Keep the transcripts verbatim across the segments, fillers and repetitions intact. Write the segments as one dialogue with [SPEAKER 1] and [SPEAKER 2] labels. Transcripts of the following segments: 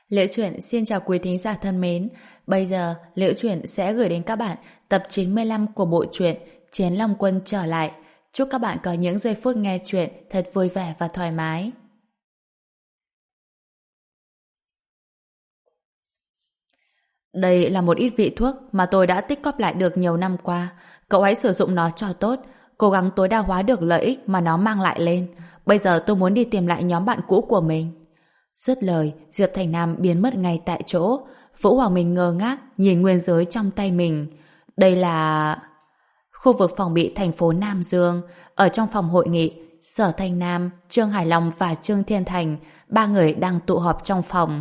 [SPEAKER 1] Liễu Chuyện xin chào quý thính giả thân mến. Bây giờ Liễu Chuyện sẽ gửi đến các bạn tập chín mươi lăm của bộ truyện Chiến Long Quân trở lại. Chúc các bạn có những giây phút nghe chuyện thật vui vẻ và thoải mái. Đây là một ít vị thuốc mà tôi đã tích cóp lại được nhiều năm qua. Cậu hãy sử dụng nó cho tốt, cố gắng tối đa hóa được lợi ích mà nó mang lại lên. Bây giờ tôi muốn đi tìm lại nhóm bạn cũ của mình. Dứt lời, Diệp Thành Nam biến mất ngay tại chỗ. Vũ Hoàng Minh ngơ ngác nhìn nguyên giới trong tay mình. Đây là... khu vực phòng bị thành phố Nam Dương. Ở trong phòng hội nghị, Sở Thanh Nam, Trương Hải Long và Trương Thiên Thành, ba người đang tụ họp trong phòng.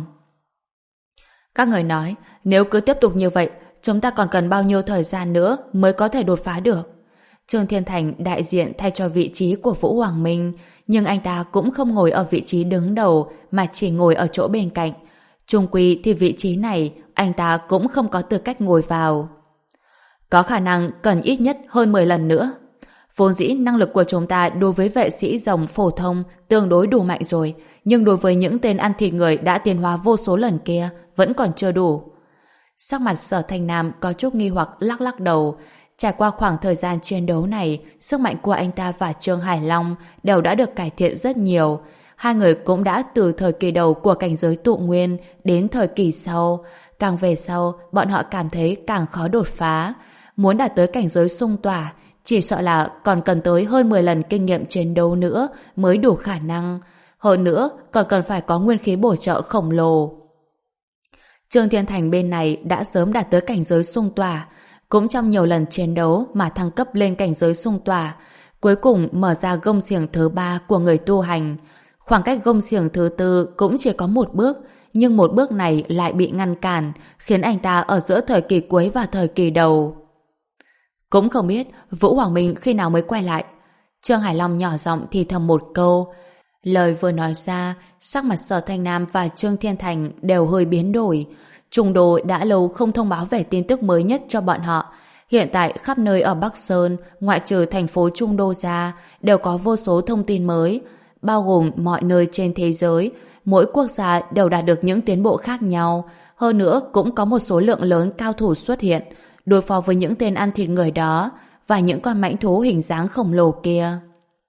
[SPEAKER 1] Các người nói, nếu cứ tiếp tục như vậy, chúng ta còn cần bao nhiêu thời gian nữa mới có thể đột phá được? Trương Thiên Thành đại diện thay cho vị trí của Vũ Hoàng Minh, nhưng anh ta cũng không ngồi ở vị trí đứng đầu mà chỉ ngồi ở chỗ bên cạnh. Chung quy thì vị trí này anh ta cũng không có tư cách ngồi vào. Có khả năng cần ít nhất hơn mười lần nữa. Vốn dĩ năng lực của chúng ta đối với vệ sĩ rồng phổ thông tương đối đủ mạnh rồi, nhưng đối với những tên ăn thịt người đã tiến hóa vô số lần kia vẫn còn chưa đủ. Sắc mặt Sở Thanh Nam có chút nghi hoặc lắc lắc đầu. Trải qua khoảng thời gian chiến đấu này, sức mạnh của anh ta và Trương Hải Long đều đã được cải thiện rất nhiều. Hai người cũng đã từ thời kỳ đầu của cảnh giới tụ nguyên đến thời kỳ sau. Càng về sau, bọn họ cảm thấy càng khó đột phá. Muốn đạt tới cảnh giới xung tỏa, chỉ sợ là còn cần tới hơn mười lần kinh nghiệm chiến đấu nữa mới đủ khả năng. Hơn nữa, còn cần phải có nguyên khí bổ trợ khổng lồ. Trương Thiên Thành bên này đã sớm đạt tới cảnh giới xung tỏa, cũng trong nhiều lần chiến đấu mà thăng cấp lên cảnh giới xung tỏa, cuối cùng mở ra gông xiềng thứ ba của người tu hành. Khoảng cách gông xiềng thứ tư cũng chỉ có một bước, nhưng một bước này lại bị ngăn cản, khiến anh ta ở giữa thời kỳ cuối và thời kỳ đầu. Cũng không biết Vũ Hoàng Minh khi nào mới quay lại. Trương Hải Long nhỏ giọng thì thầm một câu. Lời vừa nói ra, sắc mặt Sở Thanh Nam và Trương Thiên Thành đều hơi biến đổi. Trùng Đồ đã lâu không thông báo về tin tức mới nhất cho bọn họ. Hiện tại khắp nơi ở Bắc Sơn, ngoại trừ thành phố Trung Đô ra, đều có vô số thông tin mới, bao gồm mọi nơi trên thế giới. Mỗi quốc gia đều đạt được những tiến bộ khác nhau. Hơn nữa cũng có một số lượng lớn cao thủ xuất hiện, đối phó với những tên ăn thịt người đó và những con mãnh thú hình dáng khổng lồ kia.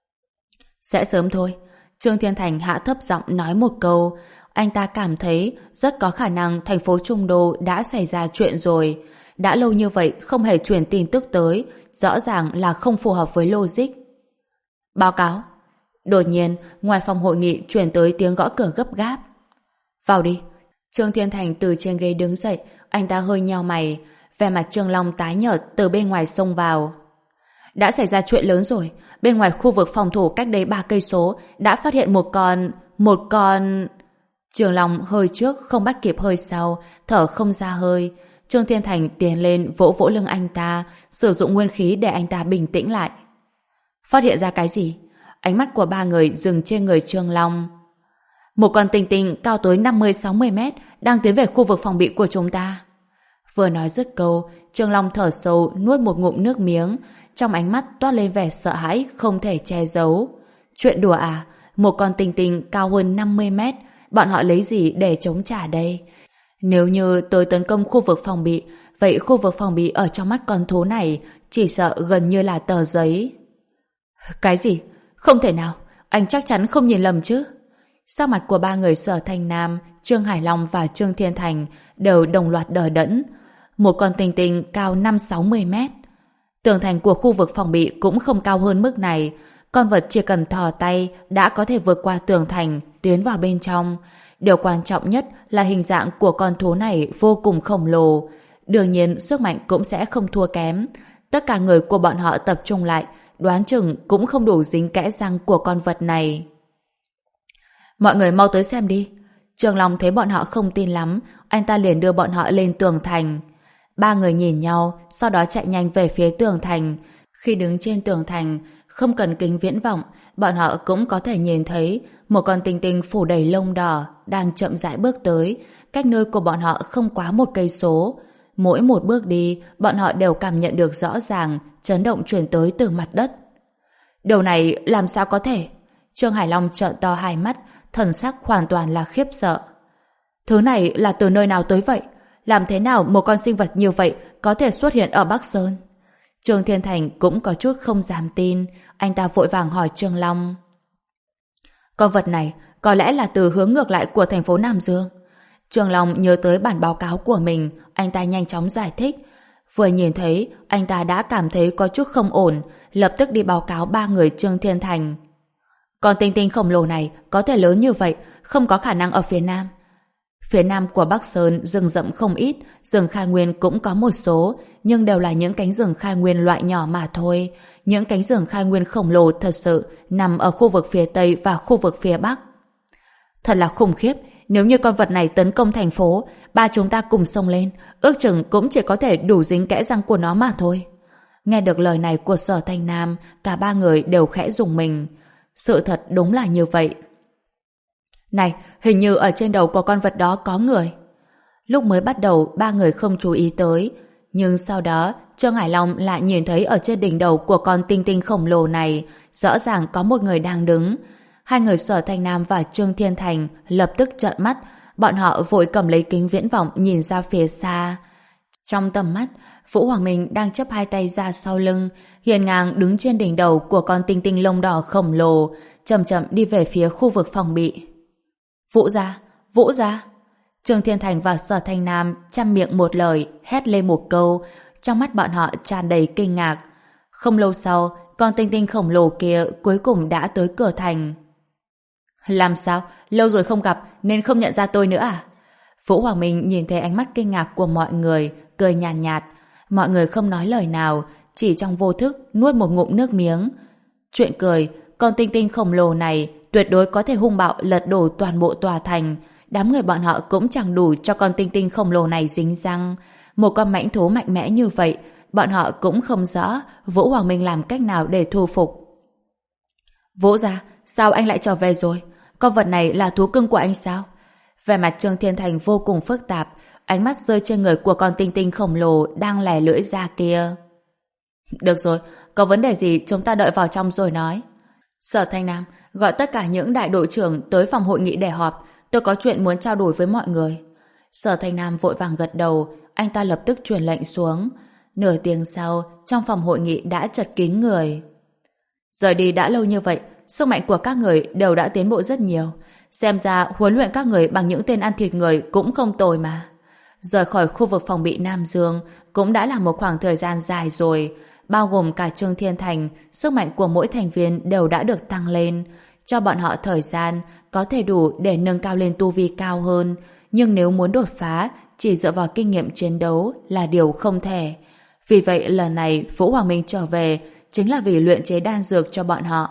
[SPEAKER 1] Sẽ sớm thôi. Trương Thiên Thành hạ thấp giọng nói một câu. Anh ta cảm thấy rất có khả năng thành phố Trung Đô đã xảy ra chuyện rồi. Đã lâu như vậy không hề truyền tin tức tới, rõ ràng là không phù hợp với logic. Báo cáo. Đột nhiên, ngoài phòng hội nghị truyền tới tiếng gõ cửa gấp gáp. Vào đi. Trương Thiên Thành từ trên ghế đứng dậy, anh ta hơi nheo mày, vẻ mặt Trương Long tái nhợt từ bên ngoài xông vào. Đã xảy ra chuyện lớn rồi. Bên ngoài khu vực phòng thủ cách đây ba cây số đã phát hiện một con... một con... Trường Long hơi trước không bắt kịp hơi sau, thở không ra hơi. Trương Thiên Thành tiến lên vỗ vỗ lưng anh ta, sử dụng nguyên khí để anh ta bình tĩnh lại. Phát hiện ra cái gì? Ánh mắt của ba người dừng trên người Trương Long. Một con tinh tinh cao tới năm mươi sáu mươi mét đang tiến về khu vực phòng bị của chúng ta. Vừa nói dứt câu, Trương Long thở sâu nuốt một ngụm nước miếng, trong ánh mắt toát lên vẻ sợ hãi không thể che giấu. Chuyện đùa à? Một con tinh tinh cao hơn năm mươi mét, bọn họ lấy gì để chống trả đây? Nếu như tới tấn công khu vực phòng bị, vậy khu vực phòng bị ở trong mắt con thú này chỉ sợ gần như là tờ giấy. Cái gì? Không thể nào, anh chắc chắn không nhìn lầm chứ? Sắc mặt của ba người Sở Thanh Nam, Trương Hải Long và Trương Thiên Thành đều đồng loạt đờ đẫn. Một con tinh tinh cao năm sáu mươi mét. Tường thành của khu vực phòng bị cũng không cao hơn mức này. Con vật chỉ cần thò tay đã có thể vượt qua tường thành, tiến vào bên trong. Điều quan trọng nhất là hình dạng của con thú này vô cùng khổng lồ. Đương nhiên sức mạnh cũng sẽ không thua kém. Tất cả người của bọn họ tập trung lại, đoán chừng cũng không đủ dính kẽ răng của con vật này. Mọi người mau tới xem đi. Trường Long thấy bọn họ không tin lắm, anh ta liền đưa bọn họ lên tường thành. Ba người nhìn nhau, sau đó chạy nhanh về phía tường thành. Khi đứng trên tường thành, không cần kính viễn vọng, bọn họ cũng có thể nhìn thấy một con tinh tinh phủ đầy lông đỏ đang chậm rãi bước tới, cách nơi của bọn họ không quá một cây số. Mỗi một bước đi, bọn họ đều cảm nhận được rõ ràng chấn động truyền tới từ mặt đất. Điều này làm sao có thể? Trương Hải Long trợn to hai mắt, thần sắc hoàn toàn là khiếp sợ. Thứ này là từ nơi nào tới vậy? Làm thế nào một con sinh vật như vậy có thể xuất hiện ở Bắc Sơn? Trương Thiên Thành cũng có chút không dám tin. Anh ta vội vàng hỏi Trương Long. Con vật này có lẽ là từ hướng ngược lại của thành phố Nam Dương. Trương Long nhớ tới bản báo cáo của mình, anh ta nhanh chóng giải thích. Vừa nhìn thấy, anh ta đã cảm thấy có chút không ổn, lập tức đi báo cáo ba người Trương Thiên Thành. Con tinh tinh khổng lồ này có thể lớn như vậy, không có khả năng ở phía Nam. Phía Nam của Bắc Sơn rừng rậm không ít, rừng khai nguyên cũng có một số, nhưng đều là những cánh rừng khai nguyên loại nhỏ mà thôi. Những cánh rừng khai nguyên khổng lồ thật sự nằm ở khu vực phía Tây và khu vực phía Bắc. Thật là khủng khiếp, nếu như con vật này tấn công thành phố, ba chúng ta cùng xông lên, ước chừng cũng chỉ có thể đủ dính kẽ răng của nó mà thôi. Nghe được lời này của Sở Thanh Nam, cả ba người đều khẽ rùng mình. Sự thật đúng là như vậy. Này, hình như ở trên đầu của con vật đó có người. Lúc mới bắt đầu, ba người không chú ý tới. Nhưng sau đó, Trương Hải Long lại nhìn thấy ở trên đỉnh đầu của con tinh tinh khổng lồ này, rõ ràng có một người đang đứng. Hai người Sở Thanh Nam và Trương Thiên Thành lập tức trợn mắt, bọn họ vội cầm lấy kính viễn vọng nhìn ra phía xa. Trong tầm mắt, Vũ Hoàng Minh đang chắp hai tay ra sau lưng, hiên ngang đứng trên đỉnh đầu của con tinh tinh lông đỏ khổng lồ, chậm chậm đi về phía khu vực phòng bị. Vũ gia, Vũ gia. Trương Thiên Thành và Sở Thanh Nam chăm miệng một lời, hét lên một câu, trong mắt bọn họ tràn đầy kinh ngạc. Không lâu sau, con tinh tinh khổng lồ kia cuối cùng đã tới cửa thành. Làm sao? Lâu rồi không gặp nên không nhận ra tôi nữa à? Vũ Hoàng Minh nhìn thấy ánh mắt kinh ngạc của mọi người, cười nhàn nhạt, nhạt. Mọi người không nói lời nào, chỉ trong vô thức nuốt một ngụm nước miếng. Chuyện cười, con tinh tinh khổng lồ này tuyệt đối có thể hung bạo lật đổ toàn bộ tòa thành. Đám người bọn họ cũng chẳng đủ cho con tinh tinh khổng lồ này dính răng. Một con mãnh thú mạnh mẽ như vậy, bọn họ cũng không rõ Vũ Hoàng Minh làm cách nào để thu phục. Vũ gia, sao anh lại trở về rồi? Con vật này là thú cưng của anh sao? Vẻ mặt Trương Thiên Thành vô cùng phức tạp, ánh mắt rơi trên người của con tinh tinh khổng lồ đang lè lưỡi ra kia. Được rồi, có vấn đề gì chúng ta đợi vào trong rồi nói. Sở Thanh Nam, gọi tất cả những đại đội trưởng tới phòng hội nghị để họp, tôi có chuyện muốn trao đổi với mọi người. Sở Thanh Nam vội vàng gật đầu, anh ta lập tức truyền lệnh xuống. Nửa tiếng sau, trong phòng hội nghị đã chật kín người. Rời đi đã lâu như vậy, sức mạnh của các người đều đã tiến bộ rất nhiều. Xem ra huấn luyện các người bằng những tên ăn thịt người cũng không tồi mà. Rời khỏi khu vực phòng bị Nam Dương cũng đã là một khoảng thời gian dài rồi. Bao gồm cả Trương Thiên Thành, sức mạnh của mỗi thành viên đều đã được tăng lên. Cho bọn họ thời gian có thể đủ để nâng cao lên tu vi cao hơn. Nhưng nếu muốn đột phá, chỉ dựa vào kinh nghiệm chiến đấu là điều không thể. Vì vậy lần này Vũ Hoàng Minh trở về chính là vì luyện chế đan dược cho bọn họ.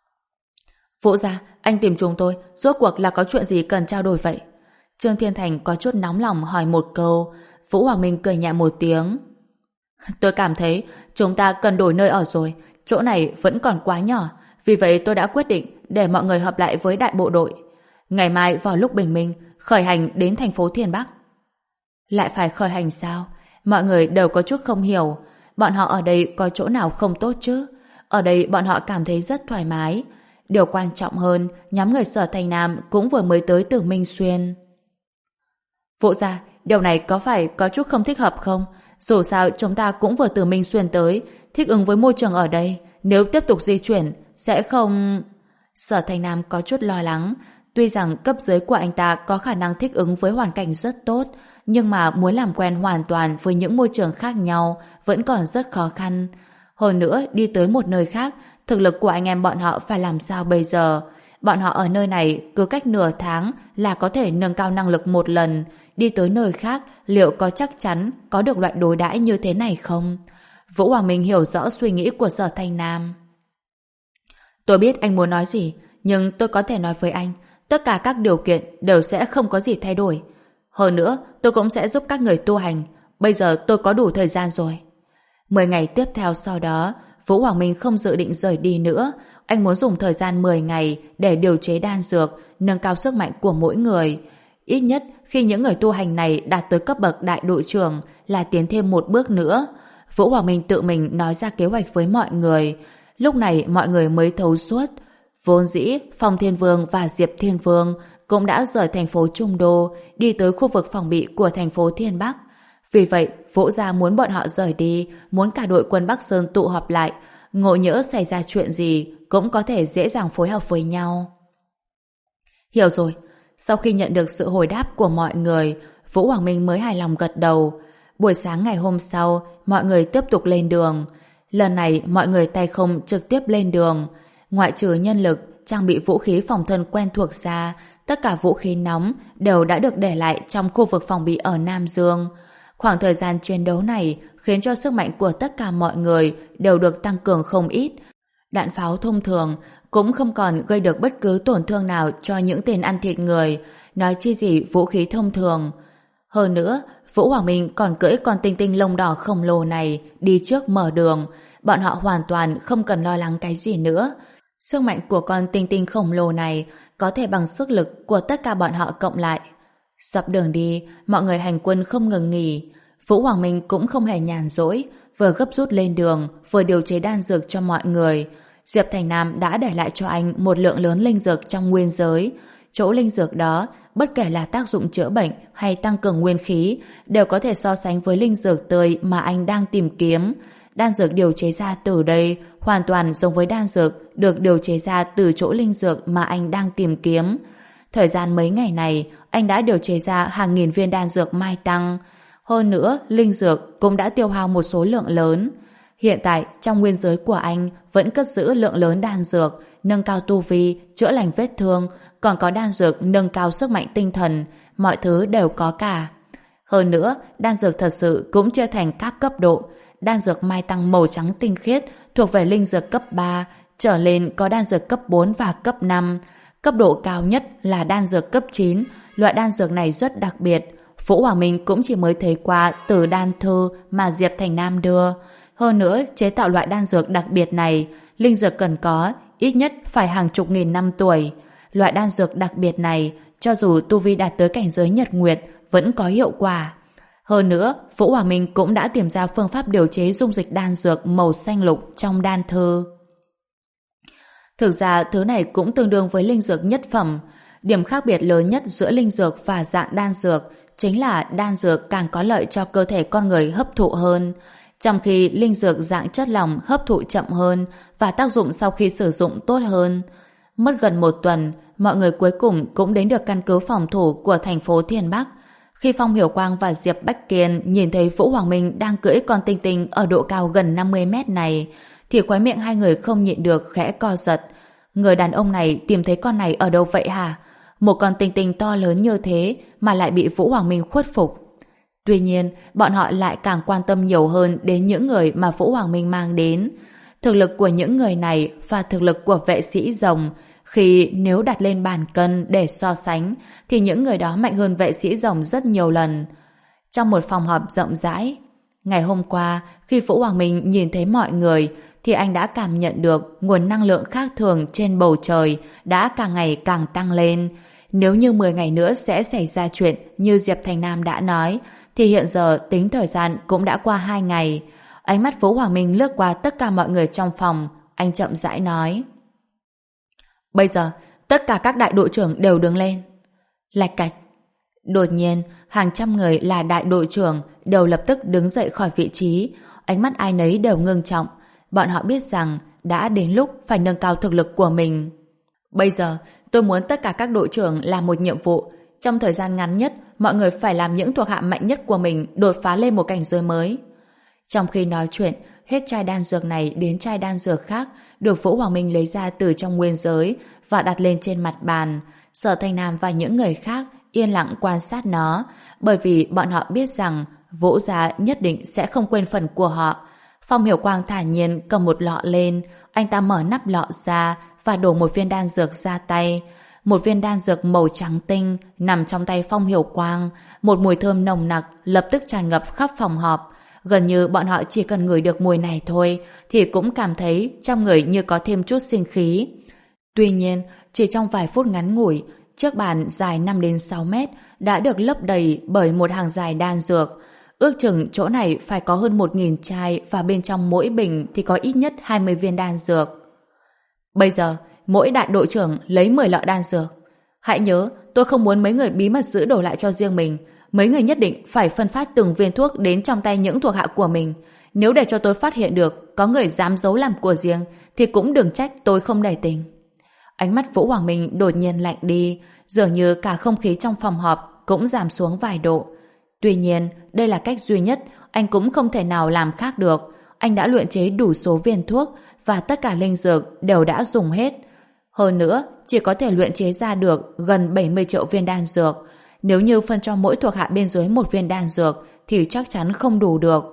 [SPEAKER 1] Vũ gia, anh tìm chúng tôi, rốt cuộc là có chuyện gì cần trao đổi vậy? Trương Thiên Thành có chút nóng lòng hỏi một câu. Vũ Hoàng Minh cười nhẹ một tiếng. Tôi cảm thấy chúng ta cần đổi nơi ở rồi, chỗ này vẫn còn quá nhỏ, vì vậy tôi đã quyết định để mọi người hợp lại với đại bộ đội. Ngày mai vào lúc bình minh, khởi hành đến thành phố Thiên Bắc. Lại phải khởi hành sao? Mọi người đều có chút không hiểu. Bọn họ ở đây có chỗ nào không tốt chứ? Ở đây bọn họ cảm thấy rất thoải mái. Điều quan trọng hơn, nhóm người Sở Thanh Nam cũng vừa mới tới từ Minh Xuyên. Vũ gia, điều này có phải có chút không thích hợp không? Dù sao chúng ta cũng vừa từ Minh Xuyên tới, thích ứng với môi trường ở đây. Nếu tiếp tục di chuyển, sẽ không... Sở Thanh Nam có chút lo lắng. Tuy rằng cấp dưới của anh ta có khả năng thích ứng với hoàn cảnh rất tốt, nhưng mà muốn làm quen hoàn toàn với những môi trường khác nhau vẫn còn rất khó khăn. Hơn nữa, đi tới một nơi khác, thực lực của anh em bọn họ phải làm sao bây giờ? Bọn họ ở nơi này cứ cách nửa tháng là có thể nâng cao năng lực một lần. Đi tới nơi khác, liệu có chắc chắn có được loại đối đãi như thế này không? Vũ Hoàng Minh hiểu rõ suy nghĩ của Sở Thanh Nam. Tôi biết anh muốn nói gì, nhưng tôi có thể nói với anh, tất cả các điều kiện đều sẽ không có gì thay đổi. Hơn nữa, tôi cũng sẽ giúp các người tu hành. Bây giờ tôi có đủ thời gian rồi. Mười ngày tiếp theo sau đó, Vũ Hoàng Minh không dự định rời đi nữa. Anh muốn dùng thời gian mười ngày để điều chế đan dược, nâng cao sức mạnh của mỗi người. Ít nhất khi những người tu hành này đạt tới cấp bậc đại đội trưởng là tiến thêm một bước nữa. Vũ Hoàng Minh tự mình nói ra kế hoạch với mọi người. Lúc này mọi người mới thấu suốt. Vốn dĩ Phong Thiên Vương và Diệp Thiên Vương cũng đã rời thành phố Trung Đô đi tới khu vực phòng bị của thành phố Thiên Bắc. Vì vậy, Vũ gia muốn bọn họ rời đi, muốn cả đội quân Bắc Sơn tụ họp lại, ngộ nhỡ xảy ra chuyện gì cũng có thể dễ dàng phối hợp với nhau. Hiểu rồi. Sau khi nhận được sự hồi đáp của mọi người, Vũ Hoàng Minh mới hài lòng gật đầu. Buổi sáng ngày hôm sau, mọi người tiếp tục lên đường. Lần này, mọi người tay không trực tiếp lên đường. Ngoại trừ nhân lực, trang bị vũ khí phòng thân quen thuộc ra, tất cả vũ khí nóng đều đã được để lại trong khu vực phòng bị ở Nam Dương. Khoảng thời gian chiến đấu này khiến cho sức mạnh của tất cả mọi người đều được tăng cường không ít. Đạn pháo thông thường cũng không còn gây được bất cứ tổn thương nào cho những tên ăn thịt người, nói chi gì vũ khí thông thường. Hơn nữa, Vũ Hoàng Minh còn cưỡi con tinh tinh lông đỏ khổng lồ này đi trước mở đường, bọn họ hoàn toàn không cần lo lắng cái gì nữa. Sức mạnh của con tinh tinh khổng lồ này có thể bằng sức lực của tất cả bọn họ cộng lại. Dọc đường đi, mọi người hành quân không ngừng nghỉ. Vũ Hoàng Minh cũng không hề nhàn rỗi, vừa gấp rút lên đường, vừa điều chế đan dược cho mọi người. Diệp Thành Nam đã để lại cho anh một lượng lớn linh dược trong nguyên giới. Chỗ linh dược đó, bất kể là tác dụng chữa bệnh hay tăng cường nguyên khí, đều có thể so sánh với linh dược tươi mà anh đang tìm kiếm. Đan dược điều chế ra từ đây hoàn toàn giống với đan dược được điều chế ra từ chỗ linh dược mà anh đang tìm kiếm. Thời gian mấy ngày này, anh đã điều chế ra hàng nghìn viên đan dược mai tăng. Hơn nữa, linh dược cũng đã tiêu hao một số lượng lớn. Hiện tại, trong nguyên giới của anh vẫn cất giữ lượng lớn đan dược, nâng cao tu vi, chữa lành vết thương, còn có đan dược nâng cao sức mạnh tinh thần, mọi thứ đều có cả. Hơn nữa, đan dược thật sự cũng chia thành các cấp độ. Đan dược mai tăng màu trắng tinh khiết thuộc về linh dược cấp ba, trở lên có đan dược cấp bốn và cấp năm. Cấp độ cao nhất là đan dược cấp chín, loại đan dược này rất đặc biệt. Vũ Hoàng Minh cũng chỉ mới thấy qua từ đan thư mà Diệp Thành Nam đưa. Hơn nữa, chế tạo loại đan dược đặc biệt này, linh dược cần có ít nhất phải hàng chục nghìn năm tuổi. Loại đan dược đặc biệt này, cho dù tu vi đạt tới cảnh giới nhật nguyệt, vẫn có hiệu quả. Hơn nữa, Vũ Hoàng Minh cũng đã tìm ra phương pháp điều chế dung dịch đan dược màu xanh lục trong đan thư. Thực ra, thứ này cũng tương đương với linh dược nhất phẩm. Điểm khác biệt lớn nhất giữa linh dược và dạng đan dược chính là đan dược càng có lợi cho cơ thể con người hấp thụ hơn, trong khi linh dược dạng chất lỏng hấp thụ chậm hơn và tác dụng sau khi sử dụng tốt hơn. Mất gần một tuần, mọi người cuối cùng cũng đến được căn cứ phòng thủ của thành phố Thiên Bắc. Khi Phong Hiểu Quang và Diệp Bách Kiên nhìn thấy Vũ Hoàng Minh đang cưỡi con tinh tinh ở độ cao gần năm mươi mét này, thì khóe miệng hai người không nhịn được khẽ co giật. Người đàn ông này tìm thấy con này ở đâu vậy hả? Một con tinh tinh to lớn như thế mà lại bị Vũ Hoàng Minh khuất phục. Tuy nhiên, bọn họ lại càng quan tâm nhiều hơn đến những người mà Vũ Hoàng Minh mang đến. Thực lực của những người này và thực lực của vệ sĩ rồng, khi nếu đặt lên bàn cân để so sánh, thì những người đó mạnh hơn vệ sĩ rồng rất nhiều lần. Trong một phòng họp rộng rãi, ngày hôm qua, khi Vũ Hoàng Minh nhìn thấy mọi người, thì anh đã cảm nhận được nguồn năng lượng khác thường trên bầu trời đã càng ngày càng tăng lên. Nếu như mười ngày nữa sẽ xảy ra chuyện như Diệp Thành Nam đã nói, thì hiện giờ tính thời gian cũng đã qua hai ngày. Ánh mắt Vũ Hoàng Minh lướt qua tất cả mọi người trong phòng, anh chậm rãi nói. Bây giờ, tất cả các đại đội trưởng đều đứng lên. Lạch cạch. Đột nhiên, hàng trăm người là đại đội trưởng đều lập tức đứng dậy khỏi vị trí. Ánh mắt ai nấy đều ngưng trọng. Bọn họ biết rằng đã đến lúc phải nâng cao thực lực của mình. Bây giờ, tôi muốn tất cả các đội trưởng làm một nhiệm vụ. Trong thời gian ngắn nhất, mọi người phải làm những thuộc hạ mạnh nhất của mình đột phá lên một cảnh giới mới. Trong khi nói chuyện, hết chai đan dược này đến chai đan dược khác được Vũ Hoàng Minh lấy ra từ trong nguyên giới và đặt lên trên mặt bàn. Sở Thanh Nam và những người khác yên lặng quan sát nó, bởi vì bọn họ biết rằng Vũ gia nhất định sẽ không quên phần của họ. Phong Hiểu Quang thản nhiên cầm một lọ lên, anh ta mở nắp lọ ra và đổ một viên đan dược ra tay. Một viên đan dược màu trắng tinh nằm trong tay Phong Hiểu Quang, một mùi thơm nồng nặc lập tức tràn ngập khắp phòng họp. Gần như bọn họ chỉ cần ngửi được mùi này thôi thì cũng cảm thấy trong người như có thêm chút sinh khí. Tuy nhiên, chỉ trong vài phút ngắn ngủi, chiếc bàn dài năm đến sáu mét đã được lấp đầy bởi một hàng dài đan dược. Ước chừng chỗ này phải có hơn một nghìn chai và bên trong mỗi bình thì có ít nhất hai mươi viên đan dược. Bây giờ, mỗi đại đội trưởng lấy mười lọ đan dược. Hãy nhớ, tôi không muốn mấy người bí mật giữ đồ lại cho riêng mình. Mấy người nhất định phải phân phát từng viên thuốc đến trong tay những thuộc hạ của mình. Nếu để cho tôi phát hiện được có người dám giấu làm của riêng, thì cũng đừng trách tôi không nể tình. Ánh mắt Vũ Hoàng Minh đột nhiên lạnh đi, dường như cả không khí trong phòng họp cũng giảm xuống vài độ. Tuy nhiên, đây là cách duy nhất, anh cũng không thể nào làm khác được. Anh đã luyện chế đủ số viên thuốc và tất cả linh dược đều đã dùng hết. Hơn nữa, chỉ có thể luyện chế ra được gần bảy mươi triệu viên đan dược. Nếu như phân cho mỗi thuộc hạ bên dưới một viên đan dược thì chắc chắn không đủ được.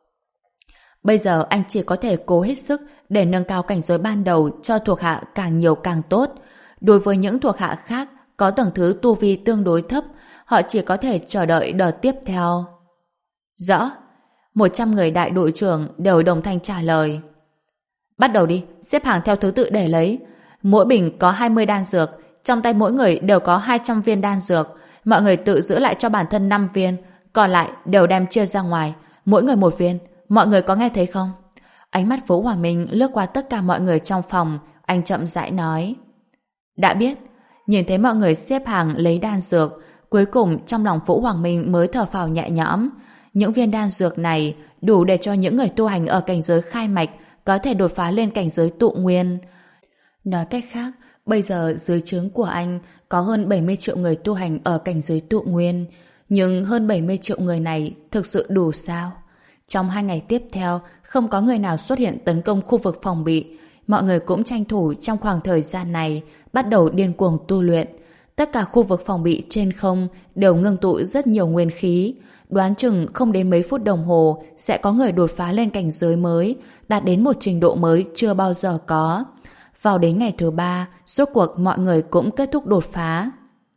[SPEAKER 1] Bây giờ anh chỉ có thể cố hết sức để nâng cao cảnh giới ban đầu cho thuộc hạ càng nhiều càng tốt. Đối với những thuộc hạ khác có tầng thứ tu vi tương đối thấp, họ chỉ có thể chờ đợi đợt tiếp theo. Rõ. Một trăm người đại đội trưởng đều đồng thanh trả lời. Bắt đầu đi, xếp hàng theo thứ tự để lấy. Mỗi bình có hai mươi đan dược, trong tay mỗi người đều có hai trăm viên đan dược. Mọi người tự giữ lại cho bản thân năm viên, còn lại đều đem chia ra ngoài, mỗi người một viên. Mọi người có nghe thấy không? Ánh mắt Vũ Hòa Minh lướt qua tất cả mọi người trong phòng, anh chậm rãi nói. Đã biết. Nhìn thấy mọi người xếp hàng lấy đan dược, cuối cùng trong lòng Vũ Hoàng Minh mới thở phào nhẹ nhõm. Những viên đan dược này đủ để cho những người tu hành ở cảnh giới khai mạch có thể đột phá lên cảnh giới tụ nguyên. Nói cách khác, bây giờ dưới trướng của anh có hơn bảy mươi triệu người tu hành ở cảnh giới tụ nguyên. Nhưng hơn bảy mươi triệu người này thực sự đủ sao? Trong hai ngày tiếp theo, không có người nào xuất hiện tấn công khu vực phòng bị. Mọi người cũng tranh thủ trong khoảng thời gian này bắt đầu điên cuồng tu luyện. Tất cả khu vực phòng bị trên không đều ngưng tụ rất nhiều nguyên khí. Đoán chừng không đến mấy phút đồng hồ sẽ có người đột phá lên cảnh giới mới, đạt đến một trình độ mới chưa bao giờ có. Vào đến ngày thứ ba, rốt cuộc mọi người cũng kết thúc đột phá.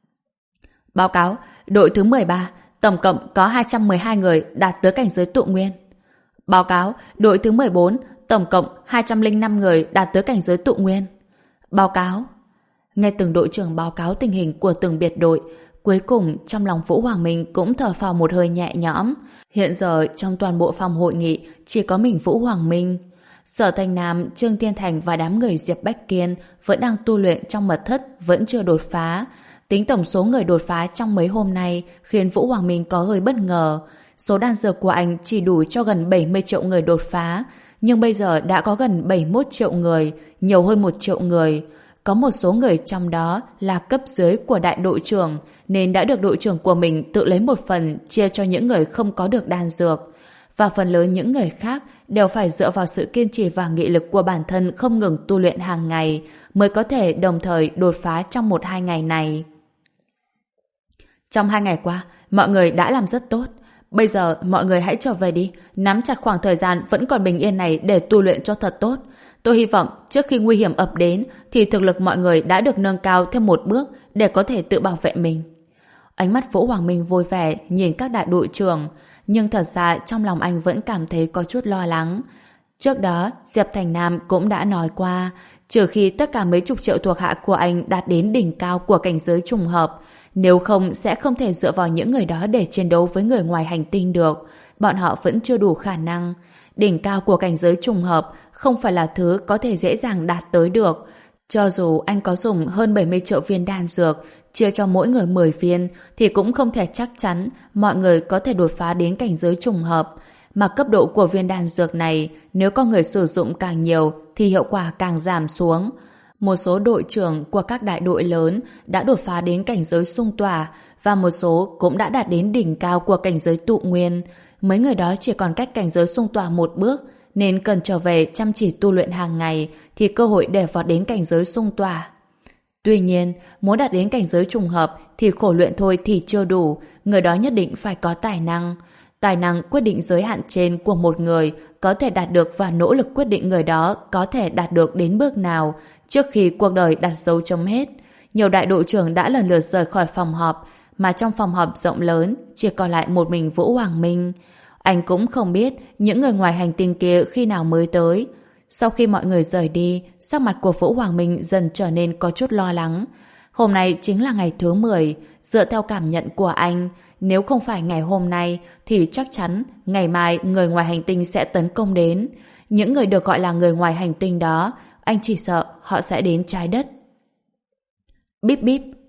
[SPEAKER 1] Báo cáo, đội thứ mười ba, tổng cộng có hai trăm mười hai người đạt tới cảnh giới tụ nguyên. Báo cáo, đội thứ mười bốn, tổng cộng hai trăm lẻ năm người đạt tới cảnh giới tụ nguyên. Báo cáo. Nghe từng đội trưởng báo cáo tình hình của từng biệt đội, cuối cùng trong lòng Vũ Hoàng Minh cũng thở phào một hơi nhẹ nhõm. Hiện giờ trong toàn bộ phòng hội nghị chỉ có mình Vũ Hoàng Minh. Sở Thành Nam, Trương Tiên Thành và đám người Diệp Bách Kiên vẫn đang tu luyện trong mật thất, vẫn chưa đột phá. Tính tổng số người đột phá trong mấy hôm nay khiến Vũ Hoàng Minh có hơi bất ngờ. Số đan dược của anh chỉ đủ cho gần bảy mươi triệu người đột phá, nhưng bây giờ đã có gần bảy mươi mốt triệu người, nhiều hơn một triệu người. Có một số người trong đó là cấp dưới của đại đội trưởng, nên đã được đội trưởng của mình tự lấy một phần chia cho những người không có được đan dược. Và phần lớn những người khác đều phải dựa vào sự kiên trì và nghị lực của bản thân không ngừng tu luyện hàng ngày mới có thể đồng thời đột phá trong một hai ngày này. Trong hai ngày qua, mọi người đã làm rất tốt. Bây giờ mọi người hãy trở về đi, nắm chặt khoảng thời gian vẫn còn bình yên này để tu luyện cho thật tốt. Tôi hy vọng trước khi nguy hiểm ập đến thì thực lực mọi người đã được nâng cao thêm một bước để có thể tự bảo vệ mình. Ánh mắt Vũ Hoàng Minh vui vẻ nhìn các đại đội trưởng, nhưng thật ra trong lòng anh vẫn cảm thấy có chút lo lắng. Trước đó, Diệp Thành Nam cũng đã nói qua, trừ khi tất cả mấy chục triệu thuộc hạ của anh đạt đến đỉnh cao của cảnh giới trùng hợp, nếu không sẽ không thể dựa vào những người đó để chiến đấu với người ngoài hành tinh được. Bọn họ vẫn chưa đủ khả năng. Đỉnh cao của cảnh giới trùng hợp không phải là thứ có thể dễ dàng đạt tới được. Cho dù anh có dùng hơn bảy mươi triệu viên đan dược, chia cho mỗi người mười viên, thì cũng không thể chắc chắn mọi người có thể đột phá đến cảnh giới trùng hợp. Mà cấp độ của viên đan dược này, nếu có người sử dụng càng nhiều, thì hiệu quả càng giảm xuống. Một số đội trưởng của các đại đội lớn đã đột phá đến cảnh giới xung tỏa, và một số cũng đã đạt đến đỉnh cao của cảnh giới tụ nguyên. Mấy người đó chỉ còn cách cảnh giới xung tỏa một bước, nên cần trở về chăm chỉ tu luyện hàng ngày thì cơ hội để vọt đến cảnh giới xung tỏa. Tuy nhiên, muốn đạt đến cảnh giới trùng hợp thì khổ luyện thôi thì chưa đủ, người đó nhất định phải có tài năng. Tài năng quyết định giới hạn trên của một người có thể đạt được và nỗ lực quyết định người đó có thể đạt được đến bước nào trước khi cuộc đời đặt dấu chấm hết. Nhiều đại đội trưởng đã lần lượt rời khỏi phòng họp, mà trong phòng họp rộng lớn chỉ còn lại một mình Vũ Hoàng Minh. Anh cũng không biết những người ngoài hành tinh kia khi nào mới tới. Sau khi mọi người rời đi, sắc mặt của Vũ Hoàng Minh dần trở nên có chút lo lắng. Hôm nay chính là ngày thứ mười, dựa theo cảm nhận của anh, nếu không phải ngày hôm nay thì chắc chắn ngày mai người ngoài hành tinh sẽ tấn công đến. Những người được gọi là người ngoài hành tinh đó, anh chỉ sợ họ sẽ đến trái đất. Bíp bíp,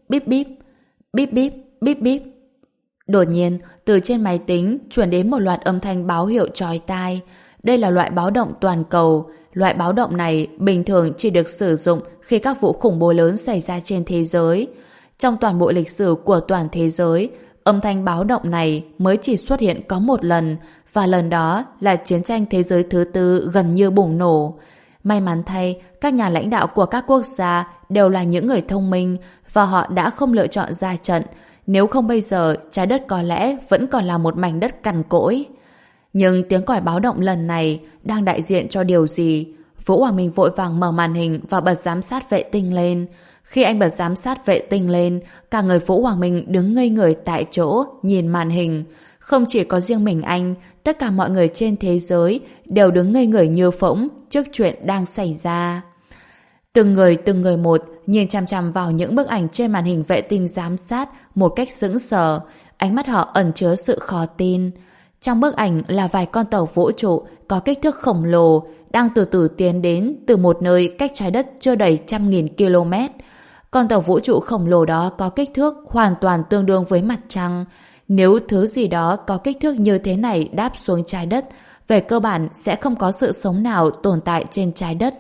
[SPEAKER 1] bíp bíp, bíp bíp, bíp bíp. Đột nhiên, từ trên máy tính truyền đến một loạt âm thanh báo hiệu chói tai. Đây là loại báo động toàn cầu. Loại báo động này bình thường chỉ được sử dụng khi các vụ khủng bố lớn xảy ra trên thế giới. Trong toàn bộ lịch sử của toàn thế giới, âm thanh báo động này mới chỉ xuất hiện có một lần, và lần đó là chiến tranh thế giới thứ tư gần như bùng nổ. May mắn thay, các nhà lãnh đạo của các quốc gia đều là những người thông minh và họ đã không lựa chọn ra trận. Nếu không bây giờ, trái đất có lẽ vẫn còn là một mảnh đất cằn cỗi. Nhưng tiếng còi báo động lần này đang đại diện cho điều gì? Vũ Hoàng Minh vội vàng mở màn hình và bật giám sát vệ tinh lên. Khi anh bật giám sát vệ tinh lên, cả người Vũ Hoàng Minh đứng ngây người tại chỗ, nhìn màn hình. Không chỉ có riêng mình anh, tất cả mọi người trên thế giới đều đứng ngây người như phỗng trước chuyện đang xảy ra. Từng người từng người một nhìn chằm chằm vào những bức ảnh trên màn hình vệ tinh giám sát một cách sững sờ, ánh mắt họ ẩn chứa sự khó tin. Trong bức ảnh là vài con tàu vũ trụ có kích thước khổng lồ đang từ từ tiến đến từ một nơi cách trái đất chưa đầy trăm nghìn km. Con tàu vũ trụ khổng lồ đó có kích thước hoàn toàn tương đương với mặt trăng. Nếu thứ gì đó có kích thước như thế này đáp xuống trái đất, về cơ bản sẽ không có sự sống nào tồn tại trên trái đất.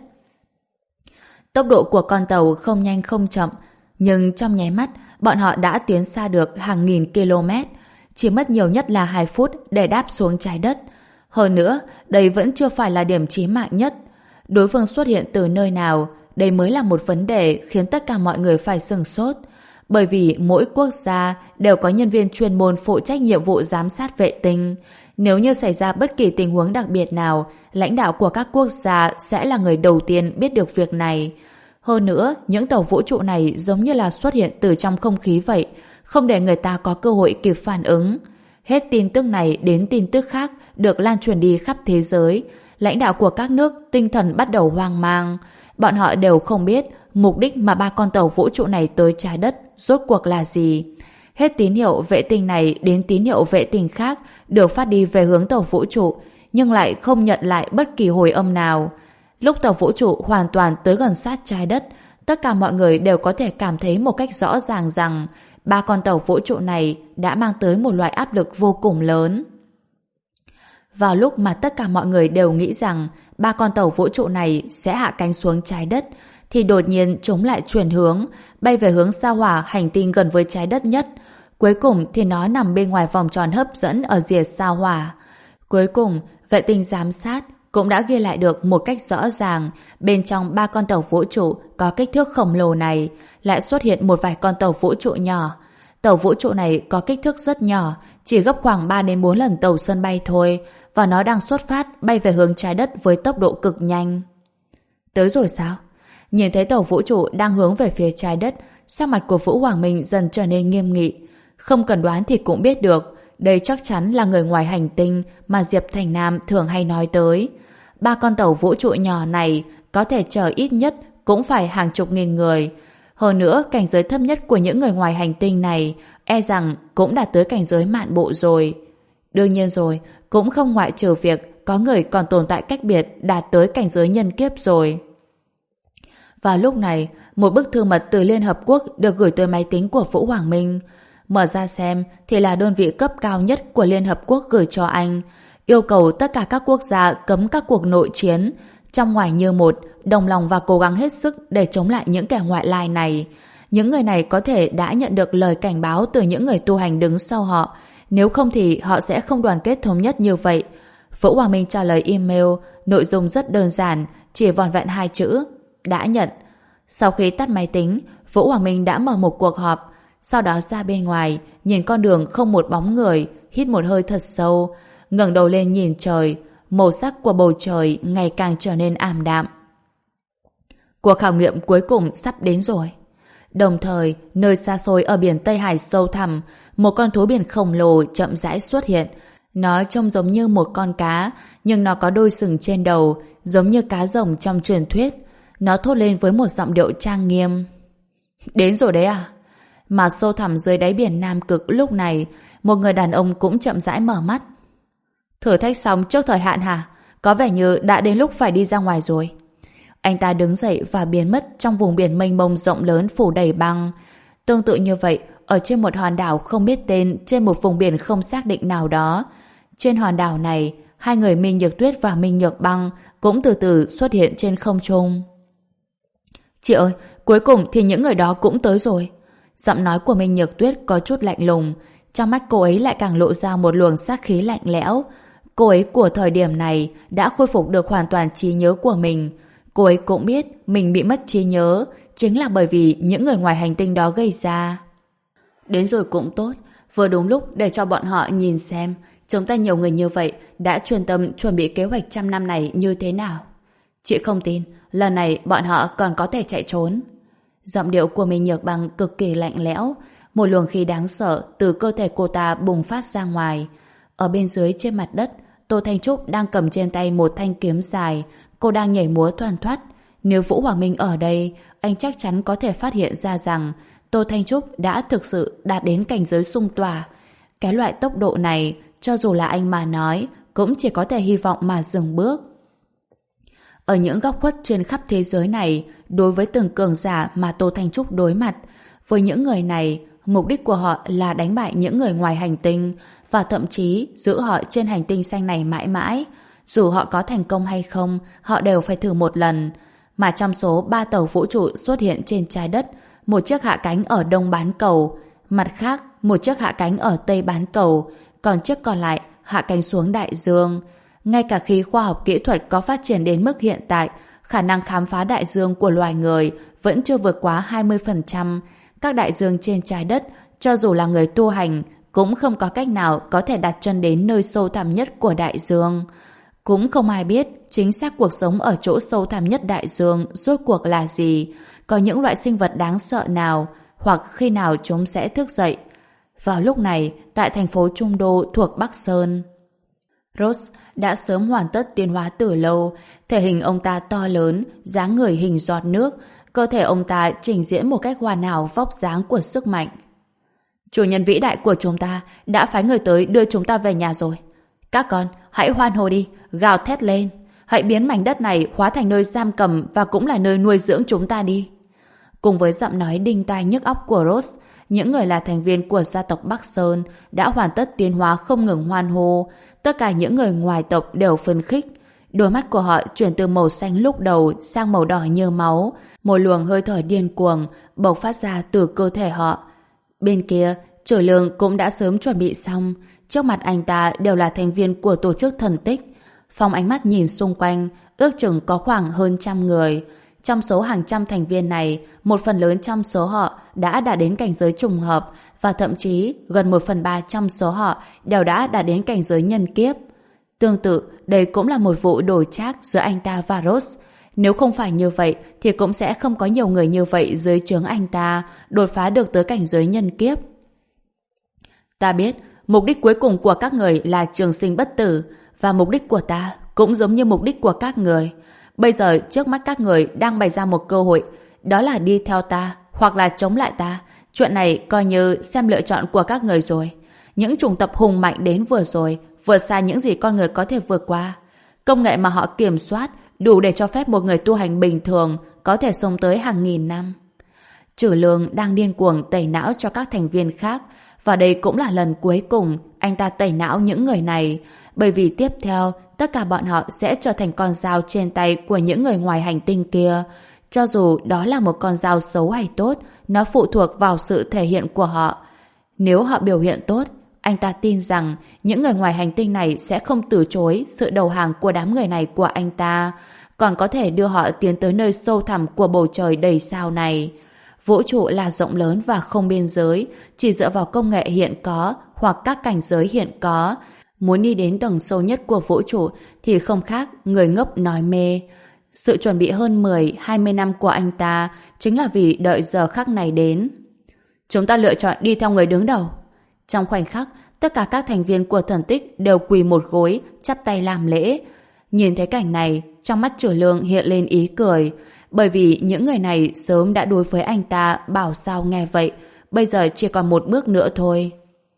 [SPEAKER 1] Tốc độ của con tàu không nhanh không chậm, nhưng trong nháy mắt, bọn họ đã tiến xa được hàng nghìn km. Chỉ mất nhiều nhất là hai phút để đáp xuống trái đất. Hơn nữa, đây vẫn chưa phải là điểm chí mạng nhất. Đối phương xuất hiện từ nơi nào, đây mới là một vấn đề khiến tất cả mọi người phải sửng sốt. Bởi vì mỗi quốc gia đều có nhân viên chuyên môn phụ trách nhiệm vụ giám sát vệ tinh. Nếu như xảy ra bất kỳ tình huống đặc biệt nào, lãnh đạo của các quốc gia sẽ là người đầu tiên biết được việc này. Hơn nữa, những tàu vũ trụ này giống như là xuất hiện từ trong không khí vậy, không để người ta có cơ hội kịp phản ứng. Hết tin tức này đến tin tức khác được lan truyền đi khắp thế giới. Lãnh đạo của các nước tinh thần bắt đầu hoang mang. Bọn họ đều không biết mục đích mà ba con tàu vũ trụ này tới trái đất rốt cuộc là gì. Hết tín hiệu vệ tinh này đến tín hiệu vệ tinh khác được phát đi về hướng tàu vũ trụ, nhưng lại không nhận lại bất kỳ hồi âm nào. Lúc tàu vũ trụ hoàn toàn tới gần sát trái đất, tất cả mọi người đều có thể cảm thấy một cách rõ ràng rằng ba con tàu vũ trụ này đã mang tới một loại áp lực vô cùng lớn. Vào lúc mà tất cả mọi người đều nghĩ rằng ba con tàu vũ trụ này sẽ hạ cánh xuống trái đất, thì đột nhiên chúng lại chuyển hướng, bay về hướng sao Hỏa, hành tinh gần với trái đất nhất. Cuối cùng thì nó nằm bên ngoài vòng tròn hấp dẫn ở rìa sao Hỏa. Cuối cùng, vệ tinh giám sát cũng đã ghi lại được một cách rõ ràng bên trong ba con tàu vũ trụ có kích thước khổng lồ này lại xuất hiện một vài con tàu vũ trụ nhỏ. Tàu vũ trụ này có kích thước rất nhỏ, chỉ gấp khoảng ba đến bốn lần tàu sân bay thôi, và nó đang xuất phát bay về hướng trái đất với tốc độ cực nhanh. Tới rồi sao? Nhìn thấy tàu vũ trụ đang hướng về phía trái đất, sắc mặt của Vũ Hoàng Minh dần trở nên nghiêm nghị. Không cần đoán thì cũng biết được, đây chắc chắn là người ngoài hành tinh mà Diệp Thành Nam thường hay nói tới. Ba con tàu vũ trụ nhỏ này có thể chở ít nhất cũng phải hàng chục nghìn người. Hơn nữa, cảnh giới thấp nhất của những người ngoài hành tinh này e rằng cũng đạt tới cảnh giới mạn bộ rồi. Đương nhiên rồi, cũng không ngoại trừ việc có người còn tồn tại cách biệt đạt tới cảnh giới nhân kiếp rồi. Vào lúc này, một bức thư mật từ Liên Hợp Quốc được gửi tới máy tính của Vũ Hoàng Minh. Mở ra xem thì là đơn vị cấp cao nhất của Liên Hợp Quốc gửi cho anh, yêu cầu tất cả các quốc gia cấm các cuộc nội chiến, trong ngoài như một, đồng lòng và cố gắng hết sức để chống lại những kẻ ngoại lai này. Những người này có thể đã nhận được lời cảnh báo từ những người tu hành đứng sau họ, nếu không thì họ sẽ không đoàn kết thống nhất như vậy. Vũ Hoàng Minh trả lời email, nội dung rất đơn giản, chỉ vỏn vẹn hai chữ: đã nhận. Sau khi tắt máy tính, Vũ Hoàng Minh đã mở một cuộc họp, sau đó ra bên ngoài, nhìn con đường không một bóng người, hít một hơi thật sâu, ngẩng đầu lên nhìn trời, màu sắc của bầu trời ngày càng trở nên ảm đạm. Cuộc khảo nghiệm cuối cùng sắp đến rồi. Đồng thời, nơi xa xôi ở biển Tây Hải sâu thẳm, một con thú biển khổng lồ chậm rãi xuất hiện. Nó trông giống như một con cá, nhưng nó có đôi sừng trên đầu, giống như cá rồng trong truyền thuyết. Nó thốt lên với một giọng điệu trang nghiêm: đến rồi đấy à? Mà sâu thẳm dưới đáy biển Nam Cực lúc này, một người đàn ông cũng chậm rãi mở mắt. Thử thách xong trước thời hạn hả? Có vẻ như đã đến lúc phải đi ra ngoài rồi. Anh ta đứng dậy và biến mất trong vùng biển mênh mông rộng lớn phủ đầy băng. Tương tự như vậy, ở trên một hòn đảo không biết tên, trên một vùng biển không xác định nào đó. Trên hòn đảo này, hai người Minh Nhược Tuyết và Minh Nhược Băng cũng từ từ xuất hiện trên không trung. Chị ơi, cuối cùng thì những người đó cũng tới rồi. Giọng nói của Minh Nhược Tuyết có chút lạnh lùng, trong mắt cô ấy lại càng lộ ra một luồng sát khí lạnh lẽo. Cô ấy của thời điểm này đã khôi phục được hoàn toàn trí nhớ của mình. Cô ấy cũng biết mình bị mất trí nhớ chính là bởi vì những người ngoài hành tinh đó gây ra. Đến rồi cũng tốt, vừa đúng lúc để cho bọn họ nhìn xem chúng ta nhiều người như vậy đã chuyên tâm chuẩn bị kế hoạch trăm năm này như thế nào. Chị không tin, lần này bọn họ còn có thể chạy trốn. Giọng điệu của Minh Nhược Băng cực kỳ lạnh lẽo, một luồng khí đáng sợ từ cơ thể cô ta bùng phát ra ngoài. Ở bên dưới trên mặt đất, Tô Thanh Trúc đang cầm trên tay một thanh kiếm dài, cô đang nhảy múa thoăn thoắt. Nếu Vũ Hoàng Minh ở đây, anh chắc chắn có thể phát hiện ra rằng Tô Thanh Trúc đã thực sự đạt đến cảnh giới xung tỏa. Cái loại tốc độ này, cho dù là anh mà nói, cũng chỉ có thể hy vọng mà dừng bước. Ở những góc khuất trên khắp thế giới này, đối với từng cường giả mà Tô Thanh Trúc đối mặt, với những người này, mục đích của họ là đánh bại những người ngoài hành tinh và thậm chí giữ họ trên hành tinh xanh này mãi mãi. Dù họ có thành công hay không, họ đều phải thử một lần. Mà trong số ba tàu vũ trụ xuất hiện trên trái đất, một chiếc hạ cánh ở đông bán cầu, mặt khác một chiếc hạ cánh ở tây bán cầu, còn chiếc còn lại hạ cánh xuống đại dương. Ngay cả khi khoa học kỹ thuật có phát triển đến mức hiện tại, khả năng khám phá đại dương của loài người vẫn chưa vượt quá hai mươi phần trăm. Các đại dương trên trái đất, cho dù là người tu hành, cũng không có cách nào có thể đặt chân đến nơi sâu thẳm nhất của đại dương. Cũng không ai biết chính xác cuộc sống ở chỗ sâu thẳm nhất đại dương rốt cuộc là gì, có những loại sinh vật đáng sợ nào, hoặc khi nào chúng sẽ thức dậy. Vào lúc này, tại thành phố Trung Đô thuộc Bắc Sơn, Rose đã sớm hoàn tất tiến hóa từ lâu. Thể hình ông ta to lớn, dáng người hình giọt nước, cơ thể ông ta trình diễn một cách hoàn hảo vóc dáng của sức mạnh. Chủ nhân vĩ đại của chúng ta đã phái người tới đưa chúng ta về nhà rồi. Các con, hãy hoan hô đi, gào thét lên. Hãy biến mảnh đất này hóa thành nơi giam cầm và cũng là nơi nuôi dưỡng chúng ta đi. Cùng với giọng nói đinh tai nhức óc của Rose, những người là thành viên của gia tộc Bắc Sơn đã hoàn tất tiến hóa không ngừng hoan hô. Tất cả những người ngoài tộc đều phấn khích. Đôi mắt của họ chuyển từ màu xanh lúc đầu sang màu đỏ như máu. Một luồng hơi thở điên cuồng bộc phát ra từ cơ thể họ. Bên kia, Trở Lương cũng đã sớm chuẩn bị xong. Trước mặt anh ta đều là thành viên của tổ chức thần tích. Phong ánh mắt nhìn xung quanh, ước chừng có khoảng hơn trăm người. Trong số hàng trăm thành viên này, một phần lớn trong số họ đã đạt đến cảnh giới trùng hợp và thậm chí gần một phần ba trong số họ đều đã đạt đến cảnh giới nhân kiếp. Tương tự, đây cũng là một vụ đổi trác giữa anh ta và Rose. Nếu không phải như vậy thì cũng sẽ không có nhiều người như vậy dưới trướng anh ta đột phá được tới cảnh giới nhân kiếp. Ta biết, mục đích cuối cùng của các người là trường sinh bất tử, và mục đích của ta cũng giống như mục đích của các người. Bây giờ trước mắt các người đang bày ra một cơ hội, đó là đi theo ta hoặc là chống lại ta. Chuyện này coi như xem lựa chọn của các người rồi. Những chủng tập hùng mạnh đến vừa rồi vượt xa những gì con người có thể vượt qua. Công nghệ mà họ kiểm soát đủ để cho phép một người tu hành bình thường có thể sống tới hàng nghìn năm. Trử Lương đang điên cuồng tẩy não cho các thành viên khác, và đây cũng là lần cuối cùng anh ta tẩy não những người này, bởi vì tiếp theo tất cả bọn họ sẽ trở thành con dao trên tay của những người ngoài hành tinh kia. Cho dù đó là một con dao xấu hay tốt, nó phụ thuộc vào sự thể hiện của họ. Nếu họ biểu hiện tốt, anh ta tin rằng những người ngoài hành tinh này sẽ không từ chối sự đầu hàng của đám người này của anh ta, còn có thể đưa họ tiến tới nơi sâu thẳm của bầu trời đầy sao này. Vũ trụ là rộng lớn và không biên giới, chỉ dựa vào công nghệ hiện có hoặc các cảnh giới hiện có. Muốn đi đến tầng sâu nhất của vũ trụ thì không khác người ngốc nói mê. Sự chuẩn bị hơn mười hai mươi năm của anh ta chính là vì đợi giờ khắc này đến. Chúng ta lựa chọn đi theo người đứng đầu. Trong khoảnh khắc, tất cả các thành viên của thần tích đều quỳ một gối, chắp tay làm lễ. Nhìn thấy cảnh này, trong mắt Trử Lương hiện lên ý cười, bởi vì những người này sớm đã đối với anh ta bảo sao nghe vậy, bây giờ chỉ còn một bước nữa thôi.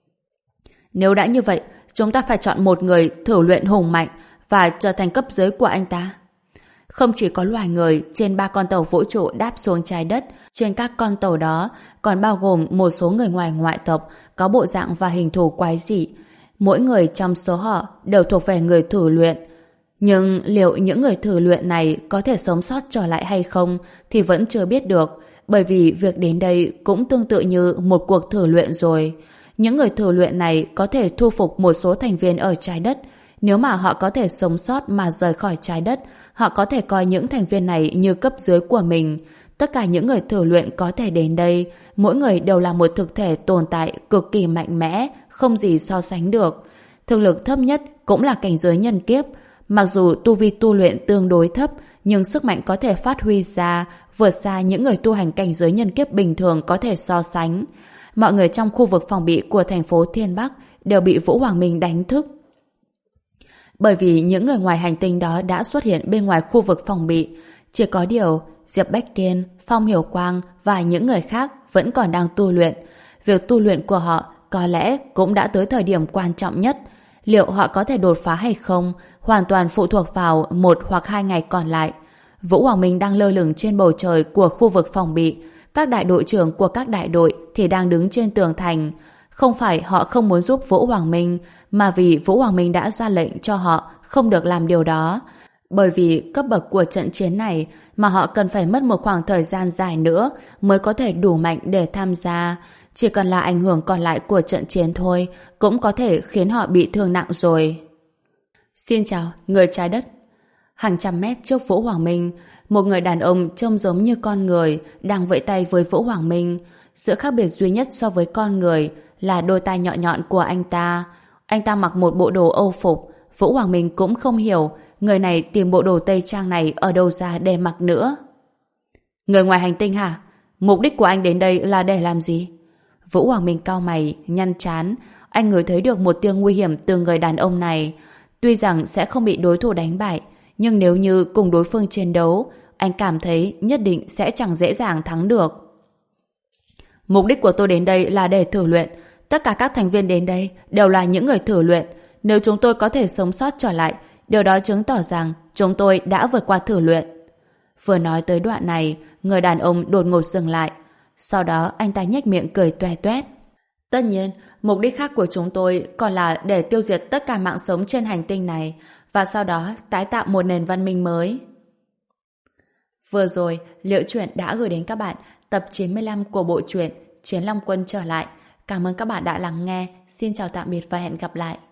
[SPEAKER 1] Nếu đã như vậy, chúng ta phải chọn một người thử luyện hùng mạnh và trở thành cấp dưới của anh ta. Không chỉ có loài người trên ba con tàu vũ trụ đáp xuống trái đất, trên các con tàu đó còn bao gồm một số người ngoài ngoại tộc có bộ dạng và hình thù quái dị. Mỗi người trong số họ đều thuộc về người thử luyện. Nhưng liệu những người thử luyện này có thể sống sót trở lại hay không thì vẫn chưa biết được, bởi vì việc đến đây cũng tương tự như một cuộc thử luyện rồi. Những người thử luyện này có thể thu phục một số thành viên ở trái đất. Nếu mà họ có thể sống sót mà rời khỏi trái đất, họ có thể coi những thành viên này như cấp dưới của mình. Tất cả những người thử luyện có thể đến đây, mỗi người đều là một thực thể tồn tại cực kỳ mạnh mẽ, không gì so sánh được. Thực lực thấp nhất cũng là cảnh giới nhân kiếp. Mặc dù tu vi tu luyện tương đối thấp, nhưng sức mạnh có thể phát huy ra vượt xa những người tu hành cảnh giới nhân kiếp bình thường có thể so sánh. Mọi người trong khu vực phòng bị của thành phố Thiên Bắc đều bị Vũ Hoàng Minh đánh thức. Bởi vì những người ngoài hành tinh đó đã xuất hiện bên ngoài khu vực phòng bị. Chỉ có điều, Diệp Bách Kiên, Phong Hiểu Quang và những người khác vẫn còn đang tu luyện. Việc tu luyện của họ có lẽ cũng đã tới thời điểm quan trọng nhất. Liệu họ có thể đột phá hay không hoàn toàn phụ thuộc vào một hoặc hai ngày còn lại. Vũ Hoàng Minh đang lơ lửng trên bầu trời của khu vực phòng bị. Các đại đội trưởng của các đại đội thì đang đứng trên tường thành. Không phải họ không muốn giúp Vũ Hoàng Minh, mà vì Vũ Hoàng Minh đã ra lệnh cho họ không được làm điều đó. Bởi vì cấp bậc của trận chiến này mà họ cần phải mất một khoảng thời gian dài nữa mới có thể đủ mạnh để tham gia. Chỉ cần là ảnh hưởng còn lại của trận chiến thôi cũng có thể khiến họ bị thương nặng rồi. Xin chào, người trái đất. Hàng trăm mét trước Vũ Hoàng Minh, một người đàn ông trông giống như con người đang vẫy tay với Vũ Hoàng Minh. Sự khác biệt duy nhất so với con người là đôi tai nhọn nhọn của anh ta. Anh ta mặc một bộ đồ Âu phục. Vũ Hoàng Minh cũng không hiểu người này tìm bộ đồ Tây Trang này ở đâu ra để mặc nữa. Người ngoài hành tinh hả? Mục đích của anh đến đây là để làm gì? Vũ Hoàng Minh cau mày, nhăn trán. Anh ngửi thấy được một tia nguy hiểm từ người đàn ông này. Tuy rằng sẽ không bị đối thủ đánh bại, nhưng nếu như cùng đối phương chiến đấu, anh cảm thấy nhất định sẽ chẳng dễ dàng thắng được. Mục đích của tôi đến đây là để thử luyện. Tất cả các thành viên đến đây đều là những người thử luyện. Nếu chúng tôi có thể sống sót trở lại, điều đó chứng tỏ rằng chúng tôi đã vượt qua thử luyện. Vừa nói tới đoạn này, người đàn ông đột ngột dừng lại. Sau đó anh ta nhếch miệng cười toe toét. Tất nhiên, mục đích khác của chúng tôi còn là để tiêu diệt tất cả mạng sống trên hành tinh này và sau đó tái tạo một nền văn minh mới. Vừa rồi, Liễu Chuyện đã gửi đến các bạn tập chín mươi lăm của bộ truyện Chiến Long Quân trở lại. Cảm ơn các bạn đã lắng nghe. Xin chào tạm biệt và hẹn gặp lại.